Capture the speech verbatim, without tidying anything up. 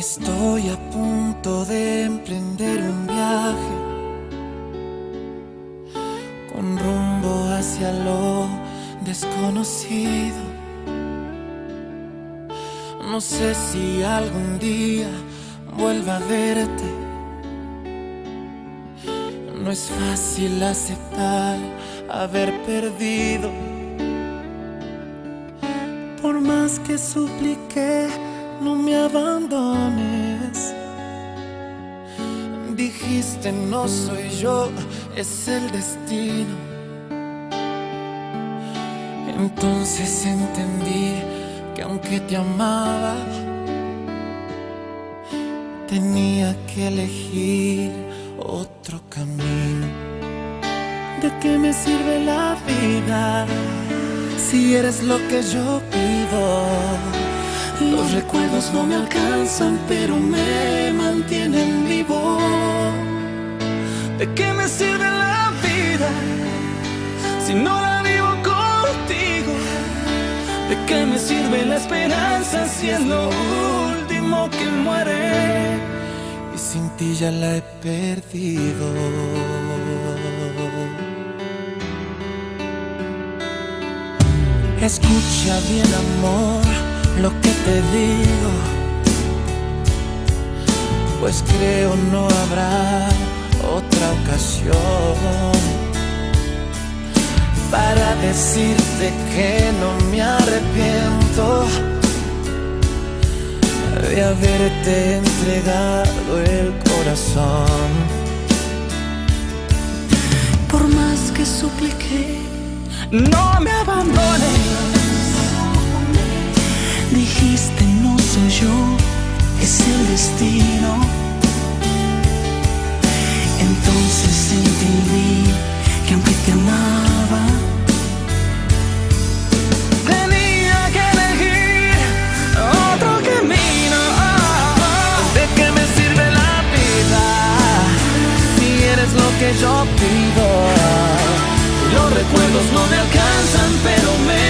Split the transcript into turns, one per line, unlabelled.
Estoy a punto de emprender un viaje con rumbo hacia lo desconocido. No sé si algún día vuelva a verte. No es fácil aceptar haber perdido. Por más que supliqué, no me abandones. Dijiste no soy yo, es el destino. Entonces entendí que aunque te amaba, tenía que elegir otro camino. ¿De qué me sirve la vida si eres lo que yo pido? Los recuerdos no me alcanzan, pero me mantienen vivo. ¿De qué me sirve la vida si no la vivo contigo? ¿De qué me sirve la esperanza si es lo último que muere? Y sin ti ya la he perdido. Escucha bien, amor, lo que te digo, pues creo no habrá otra ocasión para decirte que no me arrepiento de haberte entregado el corazón. Por más que supliqué, no me abandones. Dijiste no soy yo, es el destino. Entonces entendí que aunque te amaba, tenía que elegir otro camino. ¿De qué me sirve la vida si eres lo que yo pido? Los recuerdos no me alcanzan, pero me